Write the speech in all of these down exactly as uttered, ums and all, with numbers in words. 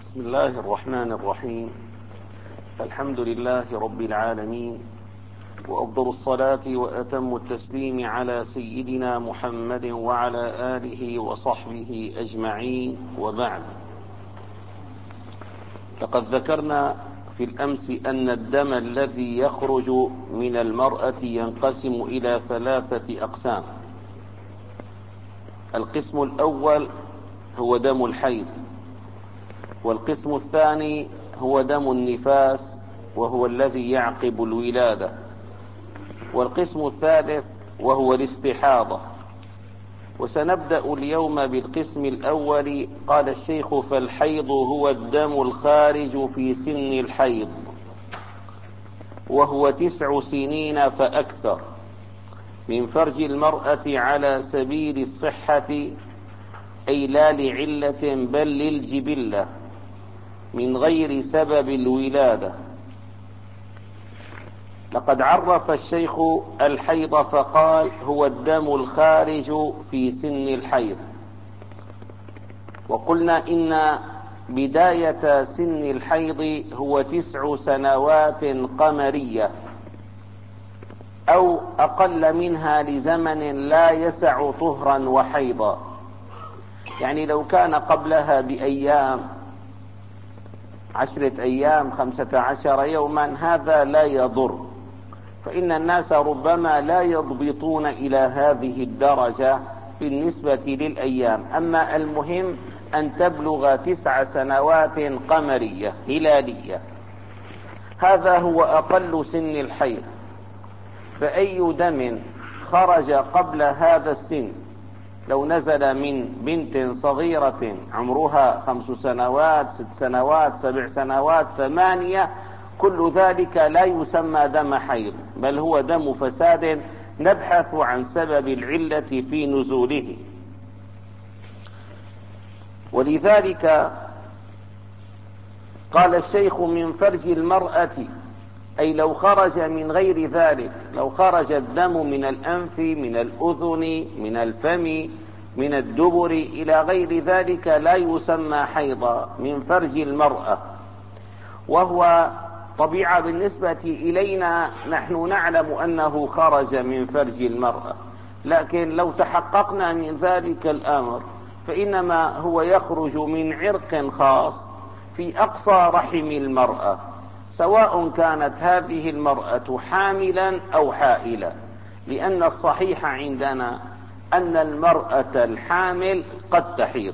بسم الله الرحمن الرحيم. الحمد لله رب العالمين، وأفضل الصلاة وأتم التسليم على سيدنا محمد وعلى آله وصحبه أجمعين، وبعد. لقد ذكرنا في الأمس أن الدم الذي يخرج من المرأة ينقسم إلى ثلاثة أقسام. القسم الأول هو دم الحيض، والقسم الثاني هو دم النفاس وهو الذي يعقب الولادة، والقسم الثالث وهو الاستحاضة. وسنبدأ اليوم بالقسم الأول. قال الشيخ: فالحيض هو الدم الخارج في سن الحيض، وهو تسع سنين فأكثر، من فرج المرأة على سبيل الصحة، أي لا لعلة بل للجبلة، من غير سبب الولادة. لقد عرف الشيخ الحيض فقال: هو الدم الخارج في سن الحيض. وقلنا إن بداية سن الحيض هو تسع سنوات قمرية، أو أقل منها لزمن لا يسع طهرا وحيضا. يعني لو كان قبلها بأيام، عشرة أيام، خمسة عشر يوما، هذا لا يضر، فإن الناس ربما لا يضبطون إلى هذه الدرجة بالنسبة للأيام. أما المهم أن تبلغ تسع سنوات قمرية هلالية، هذا هو أقل سن الحيض. فأي دم خرج قبل هذا السن، لو نزل من بنت صغيرة عمرها خمس سنوات، ست سنوات، سبع سنوات، ثمانية، كل ذلك لا يسمى دم حيض، بل هو دم فساد، نبحث عن سبب العلة في نزوله. ولذلك قال الشيخ: من فرج المرأة، أي لو خرج من غير ذلك، لو خرج الدم من الأنف، من الأذن، من الفم، من الدبر إلى غير ذلك، لا يسمى حيضا، من فرج المرأة. وهو طبيعة بالنسبة إلينا، نحن نعلم أنه خرج من فرج المرأة، لكن لو تحققنا من ذلك الأمر فإنما هو يخرج من عرق خاص في أقصى رحم المرأة، سواء كانت هذه المرأة حاملا أو حائلة، لأن الصحيح عندنا أن المرأة الحامل قد تحيض.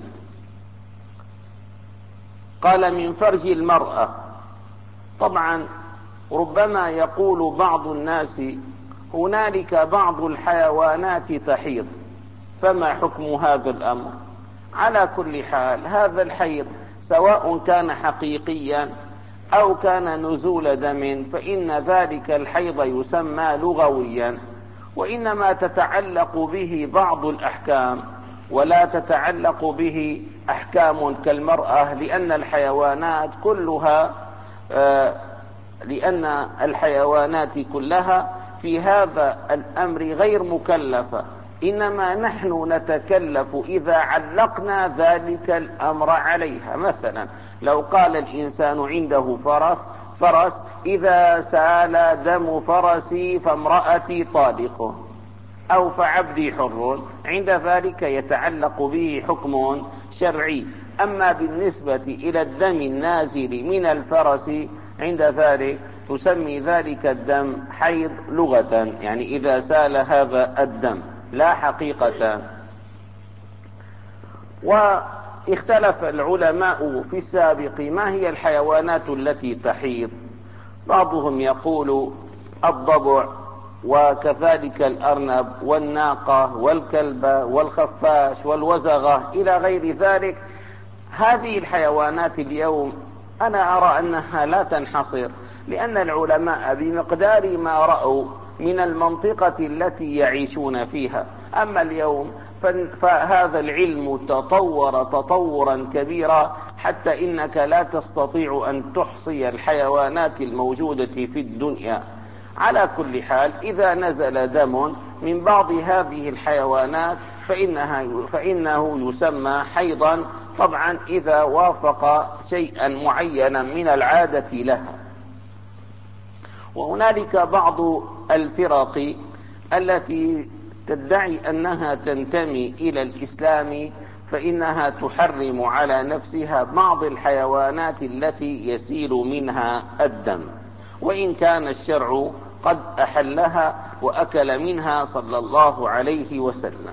قال: من فرج المرأة. طبعا ربما يقول بعض الناس: هنالك بعض الحيوانات تحيض، فما حكم هذا الأمر؟ على كل حال، هذا الحيض سواء كان حقيقيا أو كان نزول دم، فإن ذلك الحيض يسمى لغويا، وإنما تتعلق به بعض الأحكام، ولا تتعلق به أحكام كالمرأة، لأن الحيوانات كلها آه لأن الحيوانات كلها في هذا الأمر غير مكلفة، إنما نحن نتكلف إذا علقنا ذلك الأمر عليها. مثلا لو قال الإنسان عنده فرس فرس إذا سال دم فرسي فامرأتي طالق، أو فعبدي حر، عند ذلك يتعلق به حكم شرعي. أما بالنسبة إلى الدم النازل من الفرس، عند ذلك تسمي ذلك الدم حيض لغة، يعني إذا سال هذا الدم، لا حقيقة. واختلف العلماء في السابق ما هي الحيوانات التي تحيض. بعضهم يقول الضبع، وكذلك الأرنب والناقة والكلبة والخفاش والوزغة إلى غير ذلك. هذه الحيوانات اليوم أنا أرى أنها لا تنحصر، لأن العلماء بمقدار ما رأوا من المنطقة التي يعيشون فيها. أما اليوم فهذا العلم تطور تطورا كبيرا، حتى إنك لا تستطيع أن تحصي الحيوانات الموجودة في الدنيا. على كل حال، إذا نزل دم من بعض هذه الحيوانات فإنها فإنه يسمى حيضا طبعا إذا وافق شيئا معينا من العادة لها. وهنالك بعض الفرق التي تدعي أنها تنتمي إلى الإسلام، فإنها تحرم على نفسها بعض الحيوانات التي يسيل منها الدم، وإن كان الشرع قد أحلها وأكل منها صلى الله عليه وسلم.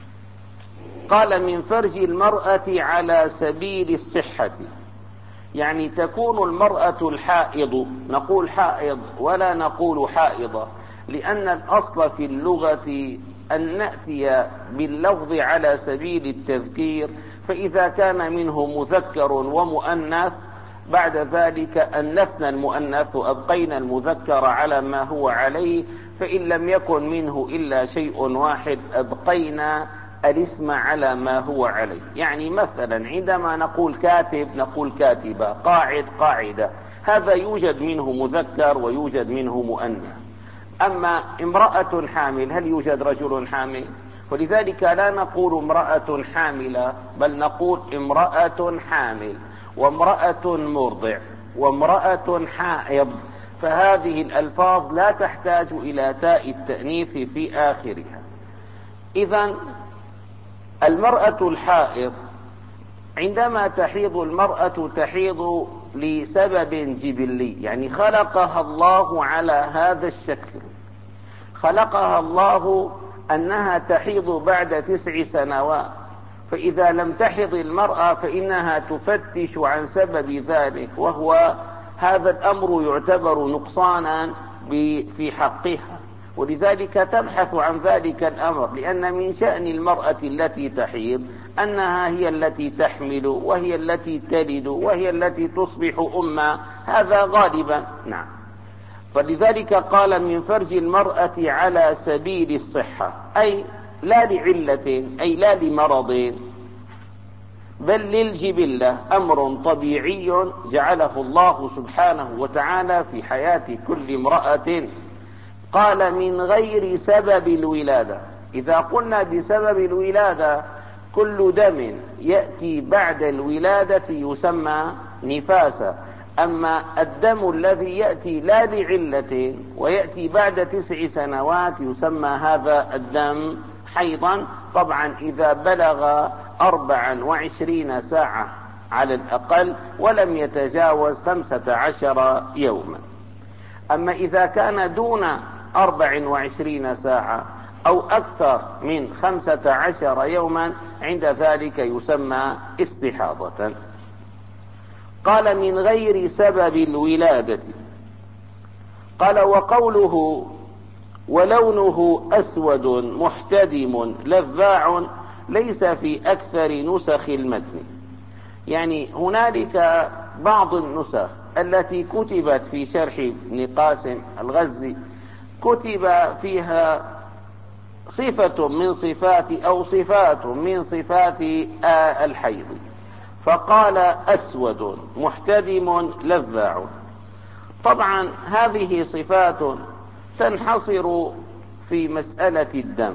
قال: من فرج المرأة على سبيل الصحة، يعني تكون المرأة الحائض، نقول حائض ولا نقول حائضة، لأن الأصل في اللغة أن نأتي باللفظ على سبيل التذكير، فإذا كان منه مذكر ومؤنث بعد ذلك أنثنا المؤنث وأبقينا المذكر على ما هو عليه، فإن لم يكن منه إلا شيء واحد أبقينا الاسم على ما هو عليه. يعني مثلا عندما نقول كاتب نقول كاتبة، قاعد قاعدة، هذا يوجد منه مذكر ويوجد منه مؤنث. أما امرأة حامل، هل يوجد رجل حامل؟ ولذلك لا نقول امرأة حاملة، بل نقول امرأة حامل، وامرأة مرضع، وامرأة حائض. فهذه الألفاظ لا تحتاج إلى تاء التأنيث في آخرها. إذن المرأة الحائض عندما تحيض المرأة تحيض لسبب جبلي، يعني خلقها الله على هذا الشكل، خلقها الله أنها تحيض بعد تسع سنوات، فإذا لم تحض المرأة فإنها تفتش عن سبب ذلك، وهو هذا الأمر يعتبر نقصانا في حقها، ولذلك تبحث عن ذلك الأمر، لأن من شأن المرأة التي تحيض أنها هي التي تحمل وهي التي تلد وهي التي تصبح أما، هذا غالبا. نعم. فلذلك قال: من فرج المرأة على سبيل الصحة، أي لا لعلة، أي لا لمرض، بل للجبلة، أمر طبيعي جعله الله سبحانه وتعالى في حياة كل امرأة. قال: من غير سبب الولادة. إذا قلنا بسبب الولادة كل دم يأتي بعد الولادة يسمى نفاسا، أما الدم الذي يأتي لا لعلة ويأتي بعد تسع سنوات يسمى هذا الدم حيضا، طبعا إذا بلغ أربعا وعشرين ساعة على الأقل ولم يتجاوز خمسة عشر يوما. أما إذا كان دون أربع وعشرين ساعة أو أكثر من خمسة عشر يوما عند ذلك يسمى استحاضة. قال: من غير سبب الولادة. قال: وقوله ولونه أسود محتدم لذاع ليس في أكثر نسخ المتن، يعني هنالك بعض النسخ التي كتبت في شرح ابن قاسم الغزي كتب فيها صفة من صفات أو صفات من صفات الحيض، فقال أسود محتدم لذاع. طبعا هذه صفات تنحصر في مسألة الدم،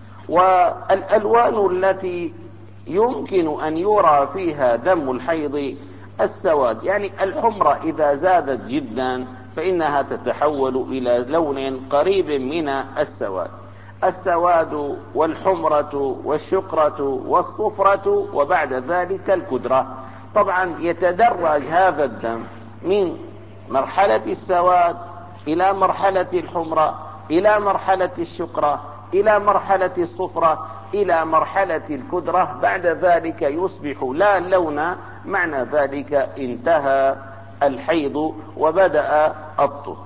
والألوان التي يمكن أن يرى فيها دم الحيض السواد، يعني الحمرة إذا زادت جدا فإنها تتحول إلى لون قريب من السواد، السواد والحمرة والشقرة والصفرة، وبعد ذلك الكدرة. طبعا يتدرج هذا الدم من مرحلة السواد إلى مرحلة الحمرة إلى مرحلة الشقرة إلى مرحلة الصفرة إلى مرحلة الكدرة، بعد ذلك يصبح لا لون، معنى ذلك انتهى الحيض وبدأ الطهر.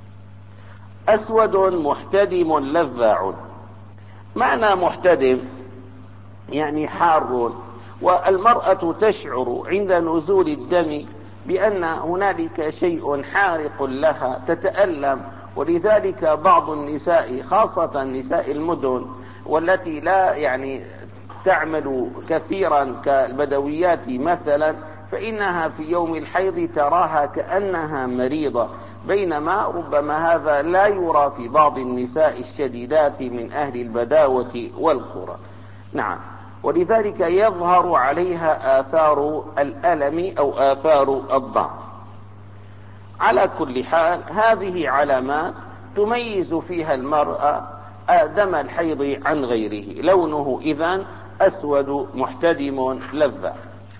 أسود محتدم لذاع، معنى محتدم يعني حار، والمرأة تشعر عند نزول الدم بأن هنالك شيء حارق لها، تتألم، ولذلك بعض النساء خاصة نساء المدن والتي لا يعني تعمل كثيرا كالبدويات مثلا، فإنها في يوم الحيض تراها كأنها مريضة، بينما ربما هذا لا يرى في بعض النساء الشديدات من أهل البداوة والقرى. نعم. ولذلك يظهر عليها آثار الألم أو آثار الضعف. على كل حال هذه علامات تميز فيها المرأة دم الحيض عن غيره. لونه إذن أسود محتدم لذع.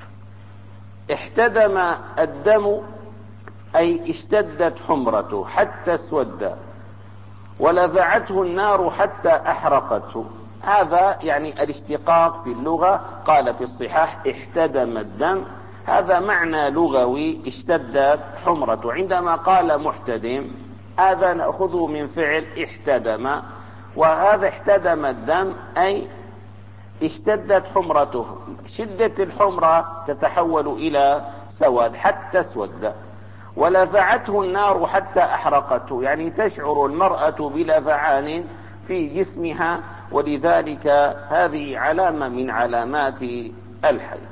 احتدم الدم أي اشتدت حمرته حتى اسود، ولذعته النار حتى أحرقته. هذا يعني الاشتقاق في اللغة. قال في الصحاح احتدم الدم، هذا معنى لغوي اشتدت حمرته. عندما قال محتدم هذا نأخذه من فعل احتدم، وهذا احتدم الدم أي اشتدت حمرته. شدة الحمرة تتحول إلى سواد حتى اسود. ولذعته النار حتى أحرقته، يعني تشعر المرأة بلذعان في جسمها، ولذلك هذه علامة من علامات الحيض.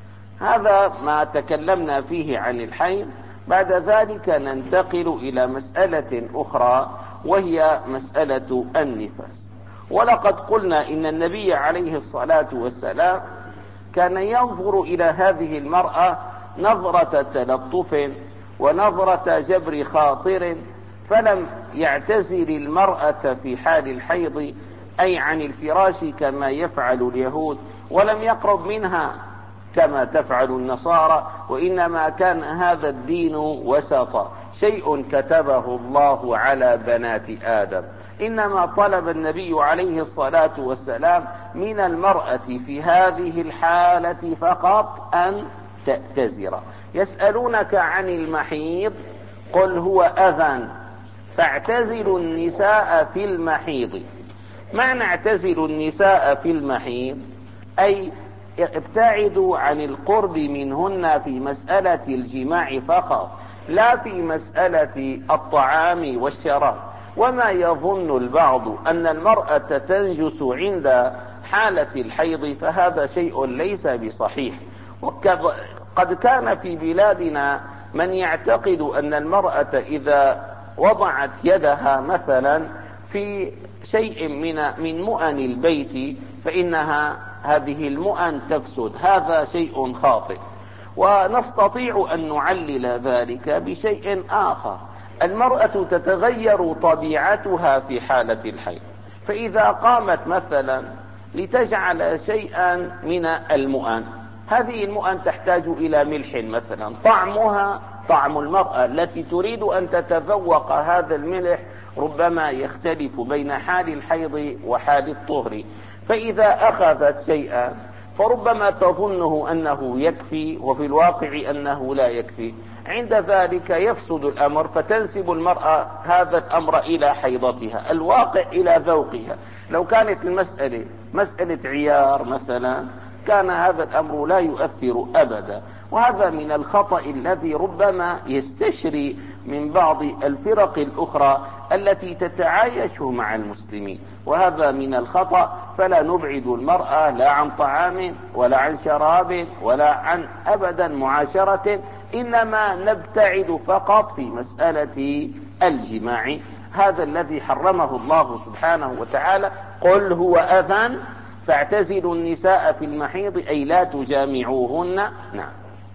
هذا ما تكلمنا فيه عن الحيض. بعد ذلك ننتقل إلى مسألة أخرى وهي مسألة النفاس. ولقد قلنا إن النبي عليه الصلاة والسلام كان ينظر إلى هذه المرأة نظرة تلطف ونظرة جبر خاطر، فلم يعتزل المرأة في حال الحيض أي عن الفراش كما يفعل اليهود، ولم يقرب منها كما تفعل النصارى، وإنما كان هذا الدين وسطا، شيء كتبه الله على بنات آدم. إنما طلب النبي عليه الصلاة والسلام من المرأة في هذه الحالة فقط أن تعتذر. يسألونك عن المحيض قل هو أذى فاعتزلوا النساء في المحيض. معنى اعتزلوا النساء في المحيض أي ابتعدوا عن القرب منهن في مسألة الجماع فقط، لا في مسألة الطعام والشراب. وما يظن البعض أن المرأة تنجس عند حالة الحيض فهذا شيء ليس بصحيح. وقد كان في بلادنا من يعتقد أن المرأة إذا وضعت يدها مثلا في شيء من من مؤن البيت فإنها هذه المؤن تفسد. هذا شيء خاطئ، ونستطيع أن نعلل ذلك بشيء آخر. المرأة تتغير طبيعتها في حالة الحيض، فإذا قامت مثلا لتجعل شيئا من المؤن، هذه المؤن تحتاج إلى ملح مثلا، طعمها طعم المرأة التي تريد أن تتذوق هذا الملح ربما يختلف بين حال الحيض وحال الطهر. فإذا أخذت شيئا فربما تظنه أنه يكفي وفي الواقع أنه لا يكفي، عند ذلك يفسد الأمر، فتنسب المرأة هذا الأمر إلى حيضتها، الواقع إلى ذوقها. لو كانت المسألة مسألة عيار مثلا كان هذا الأمر لا يؤثر أبدا. وهذا من الخطأ الذي ربما يستشري من بعض الفرق الأخرى التي تتعايش مع المسلمين، وهذا من الخطأ. فلا نبعد المرأة لا عن طعام ولا عن شراب ولا عن أبدا معاشرة، إنما نبتعد فقط في مسألة الجماع، هذا الذي حرمه الله سبحانه وتعالى. قل هو أذى فاعتزلوا النساء في المحيض أي لا تجامعوهن. نعم.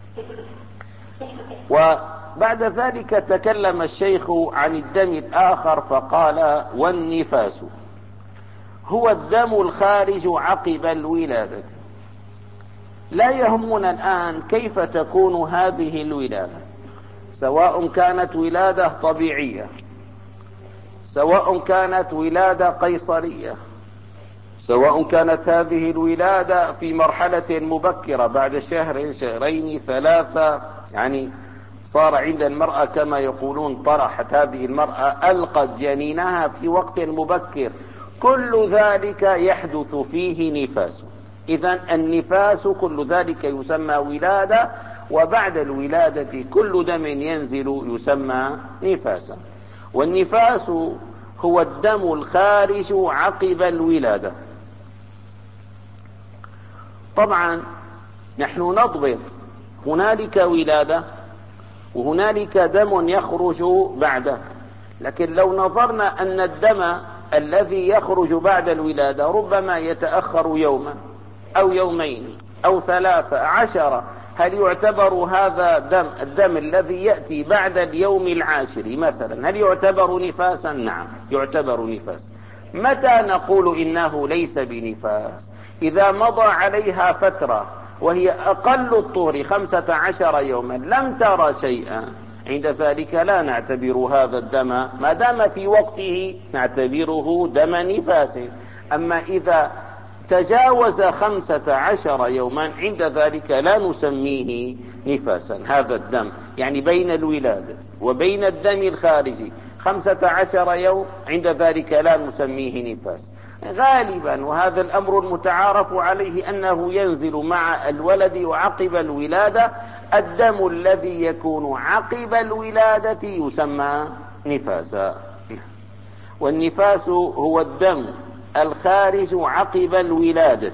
وبعد ذلك تكلم الشيخ عن الدم الآخر فقال والنفاس هو الدم الخارج عقب الولادة. لا يهمنا الآن كيف تكون هذه الولادة، سواء كانت ولادة طبيعية، سواء كانت ولادة قيصرية، سواء كانت هذه الولادة في مرحلة مبكرة بعد شهر شهرين ثلاثة، يعني صار عند المرأة كما يقولون طرحت هذه المرأة ألقت جنينها في وقت مبكر، كل ذلك يحدث فيه نفاس. إذن النفاس كل ذلك يسمى ولادة، وبعد الولادة كل دم ينزل يسمى نفاسا. والنفاس هو الدم الخارج عقب الولادة. طبعا نحن نضبط هنالك ولادة وهنالك دم يخرج بعده، لكن لو نظرنا أن الدم الذي يخرج بعد الولادة ربما يتأخر يوما أو يومين أو ثلاثة عشر، هل يعتبر هذا دم الدم الذي يأتي بعد اليوم العاشر مثلا هل يعتبر نفاسا؟ نعم يعتبر نفاسا. متى نقول إنه ليس بنفاس؟ إذا مضى عليها فترة وهي أقل الطهر خمسة عشر يوما لم ترى شيئا، عند ذلك لا نعتبر هذا الدم ما دام في وقته، نعتبره دم نفاس. أما إذا تجاوز خمسة عشر يوما عند ذلك لا نسميه نفاسا. هذا الدم يعني بين الولادة وبين الدم الخارجي خمسة عشر يوم، عند ذلك لا نسميه نفاس غالبا. وهذا الأمر المتعارف عليه أنه ينزل مع الولد وعقب الولادة. الدم الذي يكون عقب الولادة يسمى نفاسا. والنفاس هو الدم الخارج عقب الولادة.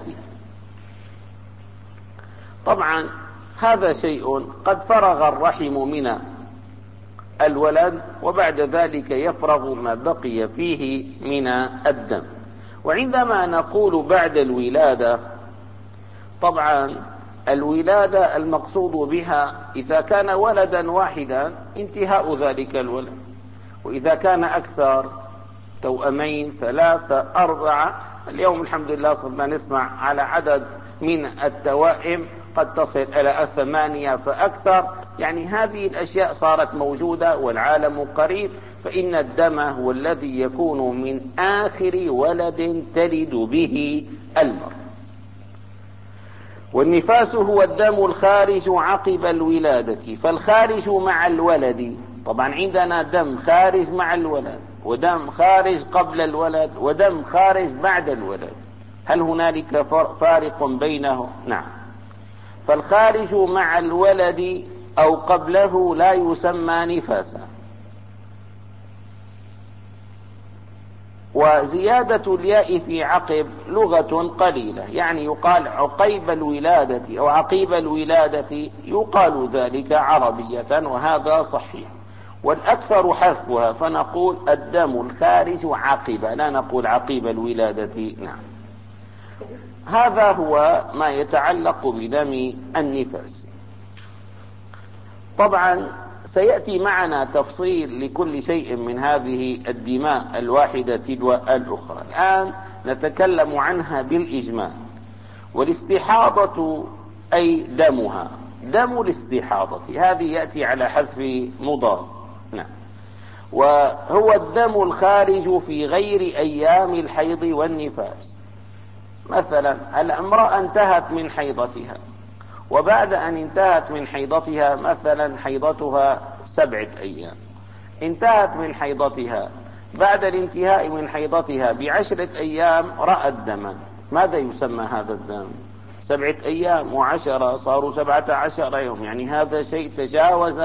طبعا هذا شيء قد فرغ الرحم من الولد وبعد ذلك يفرغ ما بقي فيه من الدم. وعندما نقول بعد الولادة، طبعا الولادة المقصود بها إذا كان ولدا واحدا انتهاء ذلك الولد، وإذا كان أكثر توأمين ثلاثة أربعة، اليوم الحمد لله صرنا نسمع على عدد من التوائم قد تصل إلى ثمانية فأكثر، يعني هذه الأشياء صارت موجودة والعالم قريب. فإن الدم هو الذي يكون من آخر ولد تلد به المرأة. والنفاس هو الدم الخارج عقب الولادة. فالخارج مع الولد، طبعا عندنا دم خارج مع الولد ودم خارج قبل الولد ودم خارج بعد الولد، هل هنالك فارق بينه؟ نعم. فالخارج مع الولد أو قبله لا يسمى نفاسا. وزيادة الياء في عقب لغة قليلة، يعني يقال عقيب الولادة أو عقيب الولادة، يقال ذلك عربية وهذا صحيح. والأكثر حذفها، فنقول الدم الخارج عقب، لا نقول عقيب الولادة. نعم. هذا هو ما يتعلق بدم النفاس. طبعا سيأتي معنا تفصيل لكل شيء من هذه الدماء الواحدة تلو الأخرى. الآن نتكلم عنها بالإجمال. والاستحاضة أي دمها، دم الاستحاضة هذه يأتي على حذف مضاف. نعم. وهو الدم الخارج في غير أيام الحيض والنفاس. مثلا الامرأة انتهت من حيضتها، وبعد أن انتهت من حيضتها مثلا حيضتها سبعة أيام، انتهت من حيضتها بعد الانتهاء من حيضتها بعشرة أيام رأت دما، ماذا يسمى هذا الدم؟ سبعة أيام وعشرة صاروا سبعة عشر يوم، يعني هذا شيء تجاوز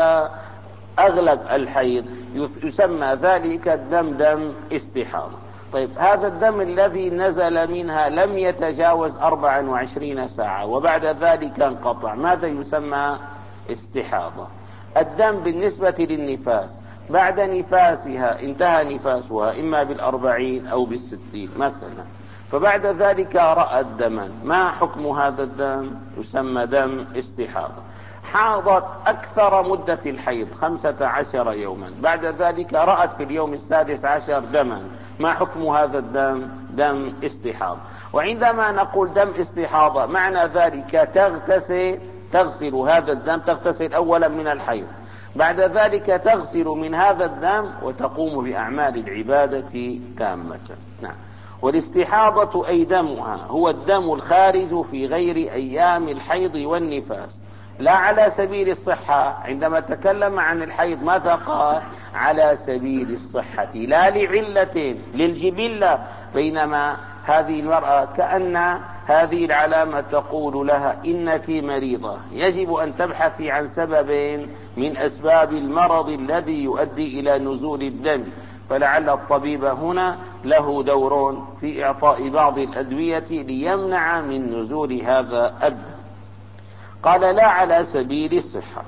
أغلب الحيض، يسمى ذلك الدم دم استحاضة. طيب هذا الدم الذي نزل منها لم يتجاوز أربع وعشرين ساعة وبعد ذلك انقطع، ماذا يسمى؟ استحاضة. الدم بالنسبة للنفاس بعد نفاسها انتهى نفاسها إما بالأربعين أو بالستين مثلا، فبعد ذلك رأت دما، ما حكم هذا الدم؟ يسمى دم استحاضة. حاضت أكثر مدة الحيض خمسة عشر يوما، بعد ذلك رأت في اليوم السادس عشر دما، ما حكم هذا الدم؟ دم استحاضة. وعندما نقول دم استحاضة معنى ذلك تغتسل تغسل هذا الدم، تغتسل أولا من الحيض، بعد ذلك تغسل من هذا الدم وتقوم بأعمال العبادة تامة. نعم. والاستحاضة أي دمها هو الدم الخارج في غير أيام الحيض والنفاس، لا على سبيل الصحة. عندما تكلم عن الحيض ماذا قال؟ على سبيل الصحة، لا لعلة للجبلة، بينما هذه المرأة كأن هذه العلامة تقول لها إنك مريضة، يجب أن تبحثي عن سبب من أسباب المرض الذي يؤدي إلى نزول الدم، فلعل الطبيب هنا له دور في إعطاء بعض الأدوية ليمنع من نزول هذا الدم. قال لا على سبيل الصحة.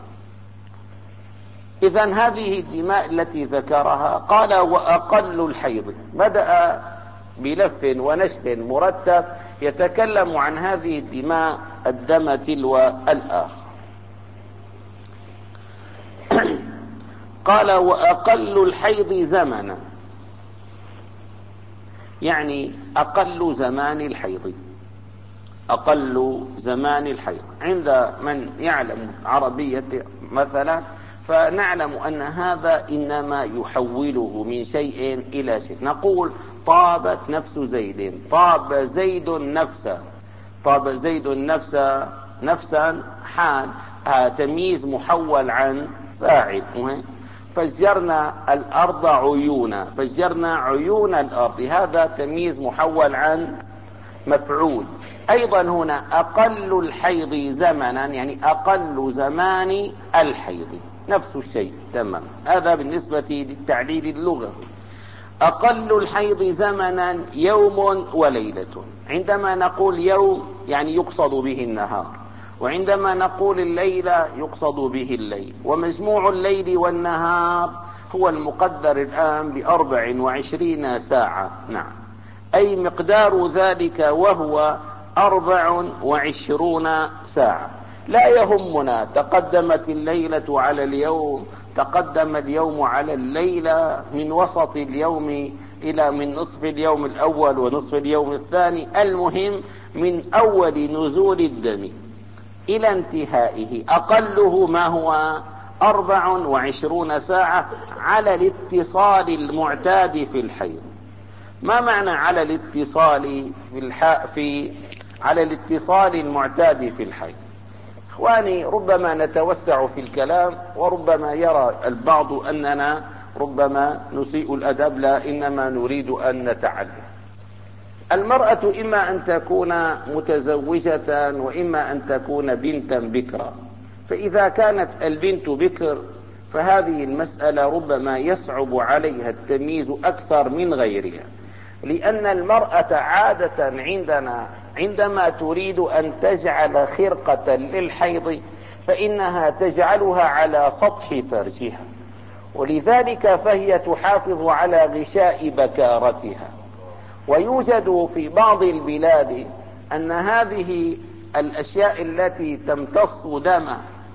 إذن هذه الدماء التي ذكرها قال وأقل الحيض، بدأ بلف ونشر مرتب يتكلم عن هذه الدماء الدم تلو الآخر. قال وأقل الحيض زمنا، يعني أقل زمان الحيض، أقل زمان الحيض عند من يعلم عربية مثلا، فنعلم أن هذا إنما يحوله من شيء إلى شيء. نقول طابت نفس زيد، طاب زيد نفسا، طاب زيد نفسا، نفسا حال، تمييز محول عن فاعل. فجرنا الأرض عيونا، فجرنا عيون الأرض، هذا تمييز محول عن مفعول. أيضا هنا أقل الحيض زمنا، يعني أقل زمان الحيض، نفس الشيء تمام. هذا بالنسبة للتعليل اللغوي. أقل الحيض زمنا يوم وليلة، عندما نقول يوم يعني يقصد به النهار، وعندما نقول الليلة يقصد به الليل، ومجموع الليل والنهار هو المقدر الآن بأربع وعشرين ساعة. نعم، أي مقدار ذلك وهو أربع وعشرون ساعة. لا يهمنا تقدمت الليلة على اليوم، تقدم اليوم على الليلة، من وسط اليوم إلى من نصف اليوم الأول ونصف اليوم الثاني، المهم من أول نزول الدم إلى انتهائه أقله ما هو أربع وعشرون ساعة على الاتصال المعتاد في الحيض. ما معنى على الاتصال في الحاء في على الاتصال المعتاد في الحيض؟ إخواني، ربما نتوسع في الكلام، وربما يرى البعض أننا ربما نسيء الأدب، لا، إنما نريد أن نتعلم. المرأة إما أن تكون متزوجة وإما أن تكون بنتا بكرا، فإذا كانت البنت بكر فهذه المسألة ربما يصعب عليها التمييز أكثر من غيرها، لأن المرأة عادة عندنا عندما تريد أن تجعل خرقة للحيض فإنها تجعلها على سطح فرجها، ولذلك فهي تحافظ على غشاء بكارتها. ويوجد في بعض البلاد أن هذه الأشياء التي تمتص دم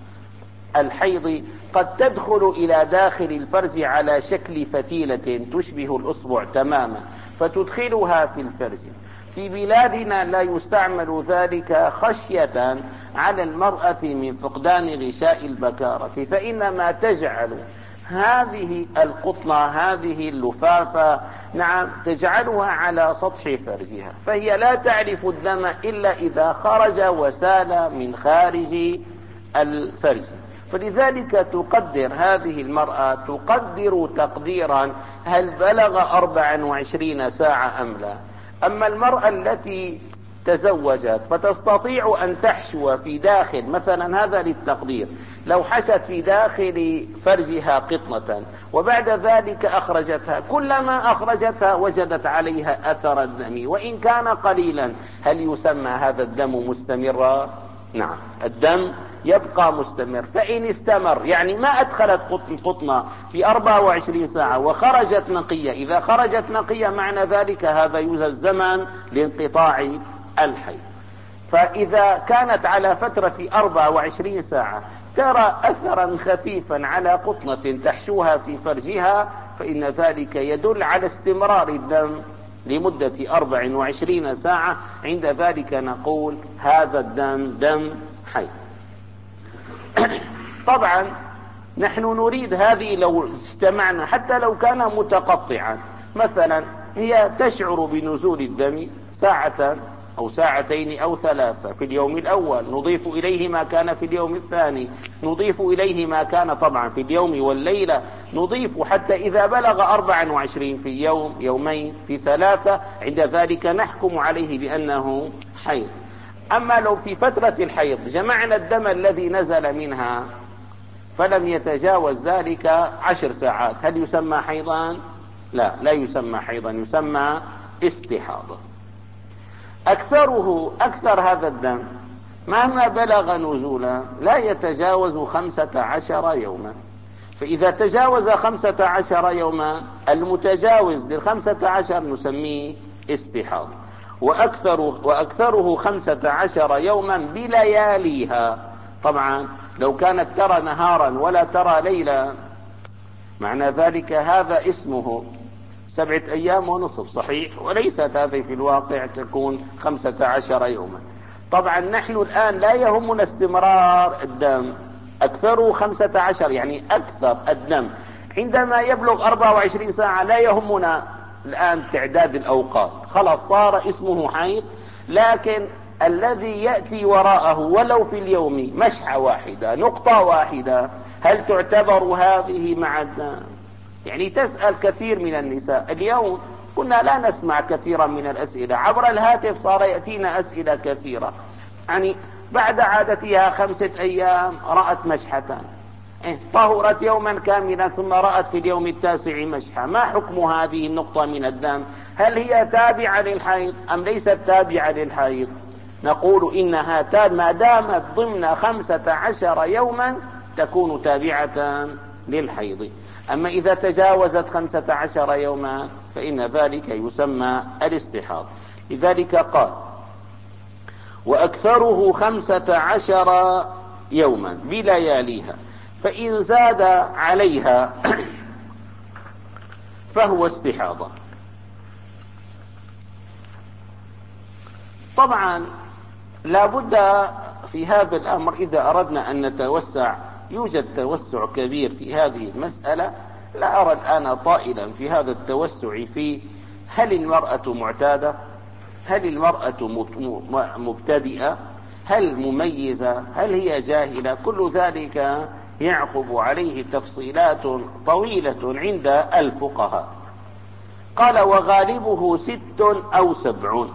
الحيض قد تدخل إلى داخل الفرج على شكل فتيلة تشبه الأصبع تماما، فتدخلها في الفرج. في بلادنا لا يستعمل ذلك خشية على المرأة من فقدان غشاء البكارة، فإنما تجعل هذه القطنة، هذه اللفافة، نعم، تجعلها على سطح فرجها، فهي لا تعرف الدم إلا إذا خرج وسال من خارج الفرج. فلذلك تقدر هذه المرأة، تقدر تقديرا هل بلغ أربع وعشرين ساعة أم لا. أما المرأة التي تزوجت فتستطيع أن تحشو في داخل مثلا، هذا للتقدير، لو حشت في داخل فرجها قطنة وبعد ذلك أخرجتها، كلما أخرجتها وجدت عليها أثر الدم وإن كان قليلا، هل يسمى هذا الدم مستمرا؟ نعم، الدم يبقى مستمر. فإن استمر، يعني ما أدخلت قطنة في أربع وعشرين ساعة وخرجت نقية، إذا خرجت نقية معنى ذلك هذا يوجد زمن لانقطاع الحيض. فإذا كانت على فترة أربع وعشرين ساعة ترى أثرا خفيفا على قطنة تحشوها في فرجها، فإن ذلك يدل على استمرار الدم لمدة أربع وعشرين ساعة. عند ذلك نقول هذا الدم دم حيض. طبعا نحن نريد هذه لو اجتمعنا، حتى لو كان متقطعا، مثلا هي تشعر بنزول الدم ساعة أو ساعتين أو ثلاثة في اليوم الأول، نضيف إليه ما كان في اليوم الثاني، نضيف إليه ما كان طبعا في اليوم والليلة، نضيف حتى إذا بلغ أربع وعشرين في يوم، يومين، في ثلاثة، عند ذلك نحكم عليه بأنه حيض. أما لو في فترة الحيض جمعنا الدم الذي نزل منها فلم يتجاوز ذلك عشر ساعات، هل يسمى حيضان؟ لا، لا يسمى حيضا، يسمى استحاضة. أكثره أكثر هذا الدم مهما بلغ نزولا لا يتجاوز خمسة عشر يوما، فإذا تجاوز خمسة عشر يوما، المتجاوز للخمسة عشر نسميه استحاضة. وأكثر وأكثره خمسة عشر يوما بلياليها. طبعا لو كانت ترى نهارا ولا ترى ليلا معنى ذلك هذا اسمه سبعة أيام ونصف، صحيح؟ وليست هذه في الواقع تكون خمسة عشر يوما. طبعا نحن الآن لا يهمنا استمرار الدم، أكثره خمسة عشر يعني أكثر الدم. عندما يبلغ أربعة وعشرين ساعة لا يهمنا الآن تعداد الأوقات، خلاص صار اسمه حيض. لكن الذي يأتي وراءه ولو في اليوم مشحة واحدة نقطة واحدة هل تعتبر هذه مع الدم؟ يعني تسأل كثير من النساء اليوم، كنا لا نسمع كثيرا من الأسئلة عبر الهاتف، صار يأتينا أسئلة كثيرة. يعني بعد عادتها خمسة أيام رأت مشحة، إيه طهرت يوما كاملا ثم رأت في اليوم التاسع مشحة، ما حكم هذه النقطة من الدم؟ هل هي تابعة للحيض أم ليست تابعة للحيض؟ نقول إنها تاب ما دامت ضمن خمسة عشر يوما تكون تابعة للحيض. أما إذا تجاوزت خمسة عشر يوما فإن ذلك يسمى الاستحاضة. لذلك قال وأكثره خمسة عشر يوما بلياليها، فإن زاد عليها فهو استحاضة. طبعا لا بد في هذا الأمر إذا أردنا أن نتوسع، يوجد توسع كبير في هذه المسألة، لا أرى الآن طائلا في هذا التوسع في هل المرأة معتادة، هل المرأة مبتدئة، هل مميزة، هل هي جاهلة. كل ذلك يعقب عليه تفصيلات طويلة عند الفقهاء. قال وغالبه ست أو سبعون.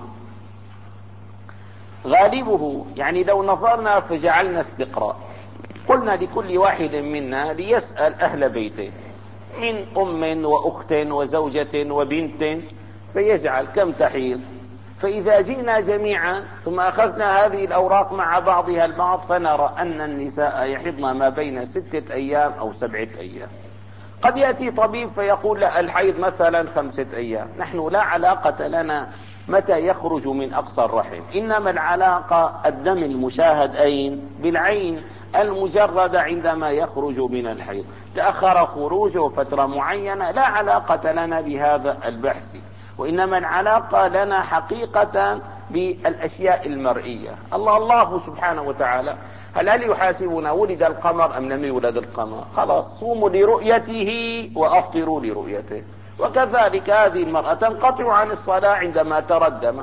غالبه يعني لو نظرنا فجعلنا استقراء، قلنا لكل واحد منا ليسأل أهل بيته من أم وأخت وزوجة وبنت فيجعل كم تحيض. فإذا جئنا جميعا ثم أخذنا هذه الأوراق مع بعضها البعض فنرى أن النساء يحضن ما بين ستة أيام أو سبعة أيام. قد يأتي طبيب فيقول لا الحيض مثلا خمسة أيام. نحن لا علاقة لنا متى يخرج من أقصى الرحم، إنما العلاقة الدم المشاهد أين؟ بالعين المجردة عندما يخرج من الحيض. تأخر خروجه فترة معينة لا علاقة لنا بهذا البحث، وإنما العلاقة لنا حقيقة بالأشياء المرئية. الله الله سبحانه وتعالى هل هل يحاسبنا ولد القمر أم لم يولد القمر؟ خلاص صوموا لرؤيته وأفطروا لرؤيته. وكذلك هذه المرأة تنقطع عن الصلاة عندما ترى الدم،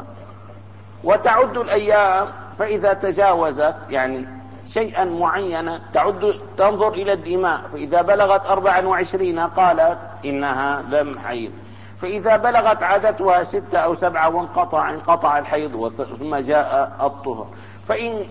وتعد الأيام، فإذا تجاوزت يعني شيئا معينا تعد تنظر إلى الدماء، فإذا بلغت أربعا وعشرين قالت إنها دم حيض، فإذا بلغت عادتها ستة أو سبعة وانقطع انقطع الحيض ثم جاء الطهر. فإن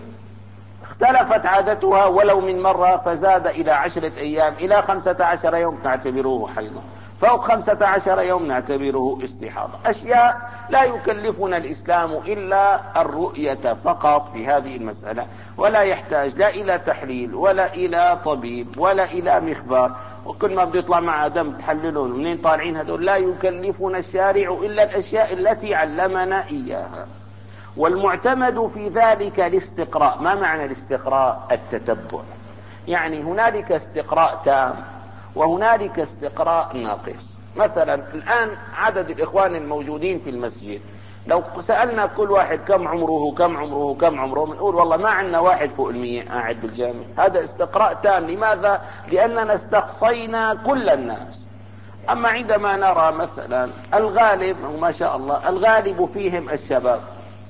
اختلفت عادتها ولو من مرة فزاد إلى عشرة أيام إلى خمسة عشر يوم نعتبره حيضا، فوق خمسة عشر يوم نعتبره استحاضة. أشياء لا يكلفنا الإسلام إلا الرؤية فقط في هذه المسألة، ولا يحتاج لا إلى تحليل ولا إلى طبيب ولا إلى مخبار. وكل ما بده يطلع مع دم تحللون منين طالعين هذول. لا يكلفنا الشارع إلا الأشياء التي علمنا إياها. والمعتمد في ذلك الاستقراء. ما معنى الاستقراء؟ التتبع. يعني هنالك استقراء تام وهنالك استقراء ناقص. مثلا الآن عدد الإخوان الموجودين في المسجد لو سألنا كل واحد كم عمره كم عمره كم عمره بنقول والله ما عندنا واحد فوق المية قاعد بالجامع. هذا استقراء تام. لماذا؟ لأننا استقصينا كل الناس. أما عندما نرى مثلا الغالب ما شاء الله الغالب فيهم الشباب،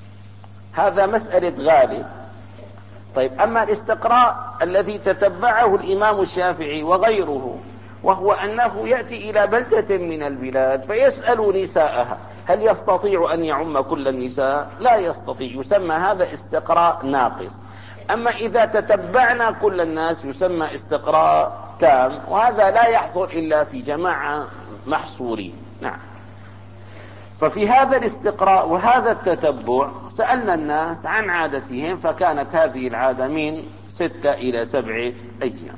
هذا مسألة غالب. طيب أما الاستقراء الذي تتبعه الإمام الشافعي وغيره، وهو أنه يأتي إلى بلدة من البلاد فيسأل نساءها هل يستطيع أن يعم كل النساء؟ لا يستطيع، يسمى هذا استقراء ناقص. أما إذا تتبعنا كل الناس يسمى استقراء تام، وهذا لا يحصل إلا في جماعة محصورين. نعم. ففي هذا الاستقراء وهذا التتبع سألنا الناس عن عادتهم، فكانت هذه العادة من ستة إلى سبعة أيام.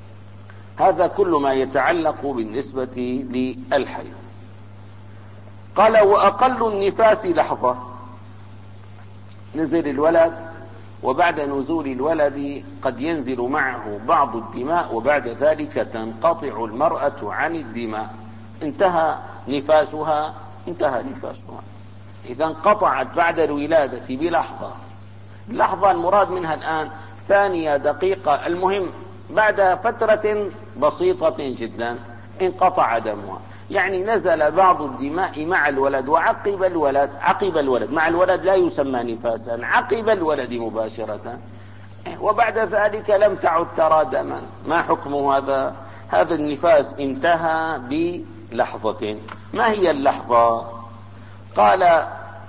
هذا كل ما يتعلق بالنسبة للحيض. قال وأقل النفاس لحظة، نزل الولد وبعد نزول الولد قد ينزل معه بعض الدماء وبعد ذلك تنقطع المرأة عن الدماء، انتهى نفاسها انتهى نفاسها إذا انقطعت بعد الولادة بلحظة. اللحظة المراد منها الآن ثانية دقيقة، المهم بعد فترة بسيطة جدا انقطع دمها، يعني نزل بعض الدماء مع الولد وعقب الولد عقب الولد مع الولد لا يسمى نفاسا، عقب الولد مباشرة، وبعد ذلك لم تعد ترى دما. ما حكم هذا؟ هذا النفاس انتهى بلحظة. ما هي اللحظة؟ قال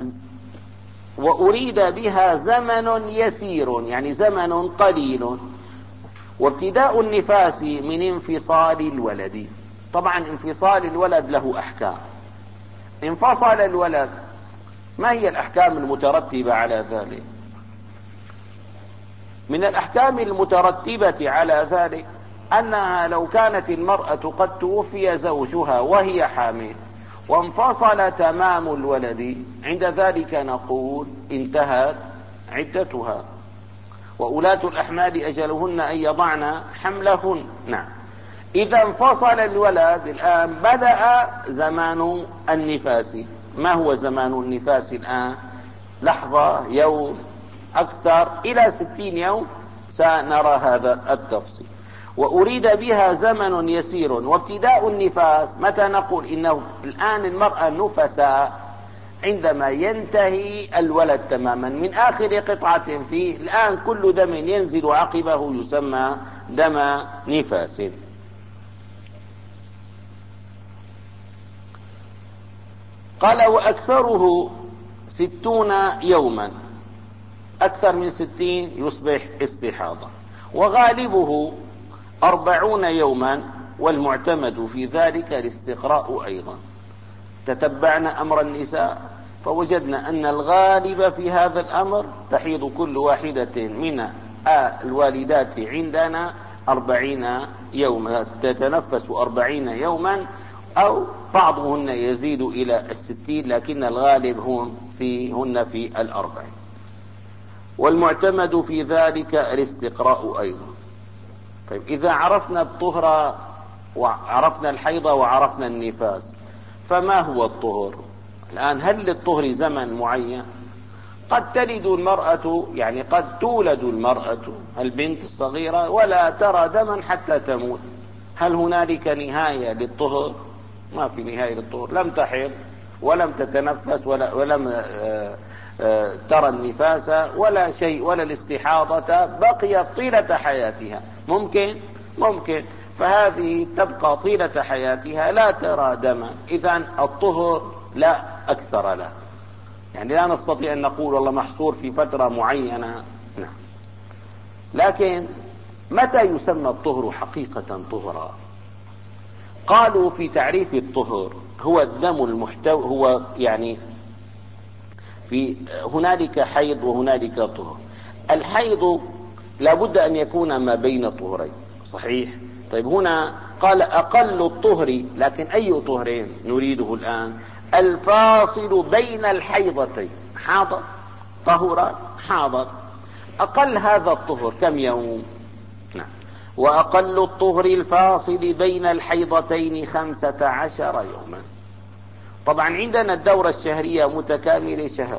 وأريد بها زمن يسير، يعني زمن قليل، وابتداء النفاس من انفصال الولد. طبعا انفصال الولد له أحكام. انفصل الولد، ما هي الأحكام المترتبة على ذلك؟ من الأحكام المترتبة على ذلك أنها لو كانت المرأة قد توفي زوجها وهي حامل وانفصل تمام الولد، عند ذلك نقول انتهت عدتها، وأولاة الأحمال أجلهن أن يضعن حملهن. نعم. إذا انفصل الولد الآن بدأ زمان النفاس. ما هو زمان النفاس الآن؟ لحظة، يوم، أكثر، إلى ستين يوم، سنرى هذا التفصيل. وأريد بها زمن يسير، وابتداء النفاس متى نقول إنه الآن المرأة نفساء؟ عندما ينتهي الولد تماما، من آخر قطعة فيه الآن كل دم ينزل عقبه يسمى دم نفاس. قال وأكثره ستون يوما، أكثر من ستين يصبح استحاضة، وغالبه أربعون يوما، والمعتمد في ذلك الاستقراء أيضا. تتبعنا أمر النساء فوجدنا أن الغالب في هذا الأمر تحيض كل واحدة من الوالدات عندنا أربعين يوما، تتنفس أربعين يوما، أو بعضهن يزيد إلى الستين، لكن الغالب هن فيهن في الأربعين، والمعتمد في ذلك الاستقراء أيضا. طيب إذا عرفنا الطهر وعرفنا الحيض وعرفنا النفاس، فما هو الطهر الآن؟ هل للطهر زمن معين؟ قد تلد المرأة، يعني قد تولد المرأة البنت الصغيرة ولا ترى دما حتى تموت، هل هنالك نهاية للطهر؟ ما في نهاية للطهر، لم تحض ولم تتنفس ولا ولم آآ آآ ترى النفاس ولا شيء ولا الاستحاضة، بقيت طيلة حياتها. ممكن ممكن فهذه تبقى طيلة حياتها لا ترى دما. إذن الطهر لا أكثر له، يعني لا نستطيع أن نقول والله محصور في فترة معينة. نعم. لكن متى يسمى الطهر حقيقة طهرا؟ قالوا في تعريف الطهر هو الدم المحتوى، هو يعني في هنالك حيض وهنالك طهر. الحيض لابد أن يكون ما بين طهرين، صحيح؟ طيب هنا قال أقل الطهر، لكن أي طهرين نريده الآن؟ الفاصل بين الحيضتين، حاضر طهر حاضر، أقل هذا الطهر كم يوم؟ نعم. وأقل الطهر الفاصل بين الحيضتين خمسة عشر يوما. طبعا عندنا الدورة الشهرية متكاملة شهر،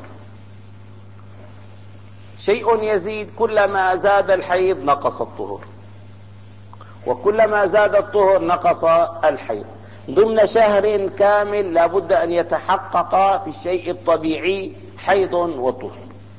شيء يزيد، كلما زاد الحيض نقص الطهر، وكلما زاد الطهر نقص الحيض. ضمن شهر كامل لابد أن يتحقق في الشيء الطبيعي حيض وطهر.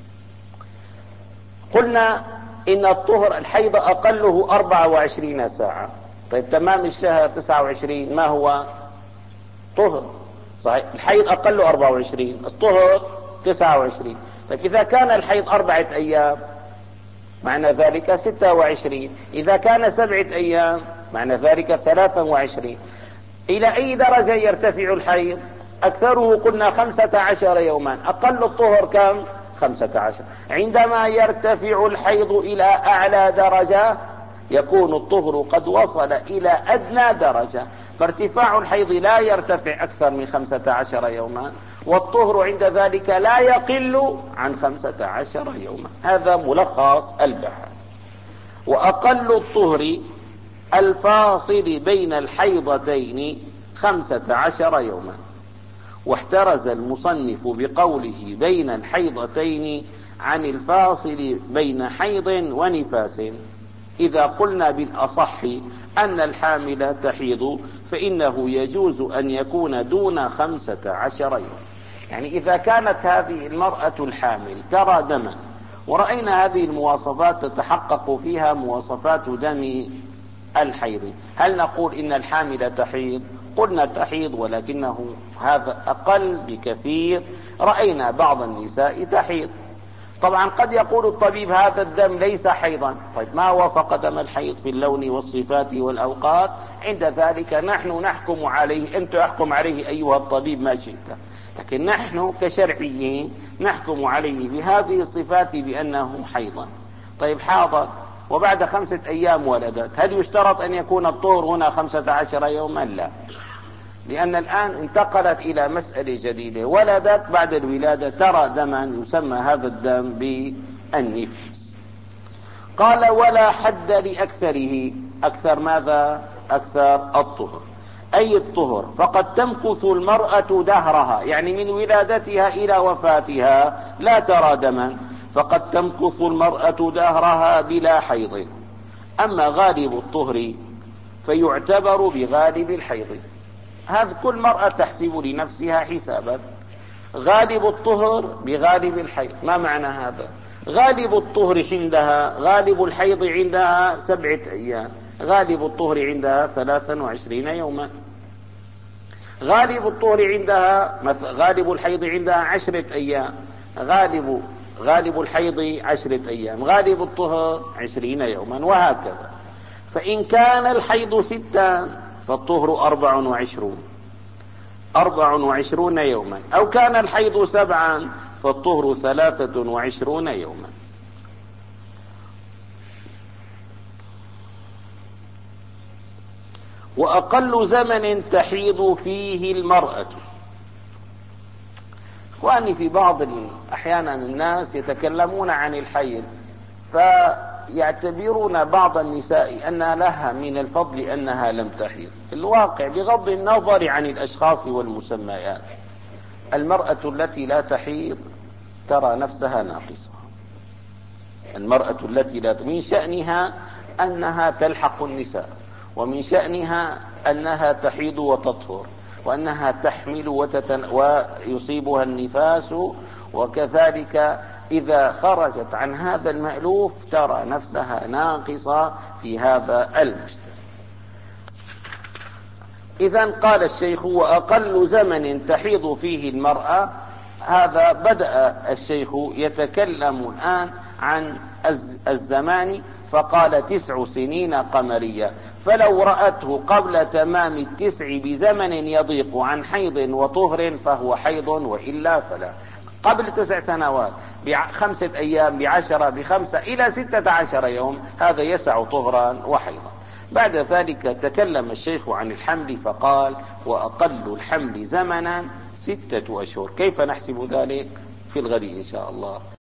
قلنا إن الطهر الحيض أقله أربعة وعشرين ساعة. طيب تمام الشهر تسعة وعشرين ما هو طهر؟ صحيح، الحيض أقله أربعة وعشرين، الطهر تسعة وعشرين. طيب إذا كان الحيض أربعة أيام معنى ذلك ستة وعشرين، إذا كان سبعة أيام معنى ذلك ثلاثة وعشرين. إلى أي درجة يرتفع الحيض؟ أكثره قلنا خمسة عشر يوما، أقل الطهر كم؟ خمسة عشر. عندما يرتفع الحيض إلى أعلى درجة يكون الطهر قد وصل إلى أدنى درجة. فارتفاع الحيض لا يرتفع أكثر من خمسة عشر يوما، والطهر عند ذلك لا يقل عن خمسة عشر يوما. هذا ملخص البحث. وأقل الطهر الفاصل بين الحيضتين خمسة عشر يوما. واحترز المصنف بقوله بين الحيضتين عن الفاصل بين حيض ونفاس. إذا قلنا بالأصح أن الحامل تحيض فإنه يجوز أن يكون دون خمسة عشر يوم. يعني إذا كانت هذه المرأة الحامل ترى دما، ورأينا هذه المواصفات تتحقق فيها مواصفات دم الحيض، هل نقول إن الحامل تحيض؟ قلنا تحيض، ولكنه هذا أقل بكثير. رأينا بعض النساء تحيض. طبعا قد يقول الطبيب هذا الدم ليس حيضا. طيب ما وافق دم الحيض في اللون والصفات والأوقات، عند ذلك نحن نحكم عليه. أنت أحكم عليه أيها الطبيب ما شئت، لكن نحن كشرعيين نحكم عليه بهذه الصفات بأنه حيضا. طيب حاضر وبعد خمسة أيام ولدت، هل يشترط أن يكون الطهر هنا خمسة عشر يوما؟ لا، لأن الآن انتقلت إلى مسألة جديدة. ولدت بعد الولادة ترى دما يسمى هذا الدم بالنفاس. قال ولا حد لأكثره. أكثر ماذا؟ أكثر الطهر، أي الطهر. فقد تمكث المرأة دهرها، يعني من ولادتها إلى وفاتها لا ترى دما، فقد تمكث المرأة دهرها بلا حيض. أما غالب الطهر فيعتبر بغالب الحيض. هذا كل مرأة تحسب لنفسها حسابا. غالب الطهر بغالب الحيض. ما معنى هذا؟ غالب الطهر عندها، غالب الحيض عندها سبعة أيام، غالب الطهر عندها ثلاثا وعشرين يوما. غالب الطهر عندها غالب الحيض عندها عشرة أيام، غالب غالب الحيض عشرة أيام، غالب الطهر عشرين يوما، وهكذا. فإن كان الحيض ستا فالطهر أربع وعشرون أربع وعشرون يوما، أو كان الحيض سبعا فالطهر ثلاثة وعشرون يوما. وأقل زمن تحيض فيه المرأة. إخواني، في بعض أحيانا الناس يتكلمون عن الحيض فيعتبرون بعض النساء أن لها من الفضل أنها لم تحيض. الواقع بغض النظر عن الأشخاص والمسميات، المرأة التي لا تحيض ترى نفسها ناقصة. المرأة التي لا من شأنها أنها تلحق النساء، ومن شأنها أنها تحيض وتطهر، وأنها تحمل وتتن... ويصيبها النفاس، وكذلك إذا خرجت عن هذا المألوف ترى نفسها ناقصة في هذا المجتمع. إذن قال الشيخ وأقل زمن تحيض فيه المرأة. هذا بدأ الشيخ يتكلم الآن عن الزمان، فقال تسع سنين قمرية. فلو رأته قبل تمام التسع بزمن يضيق عن حيض وطهر فهو حيض، وإلا فلا. قبل تسع سنوات بخمسة أيام، بعشرة، بخمسة، إلى ستة عشر يوم، هذا يسع طهرا وحيضا. بعد ذلك تكلم الشيخ عن الحمل فقال وأقل الحمل زمنا ستة أشهر. كيف نحسب ذلك؟ في الغد إن شاء الله.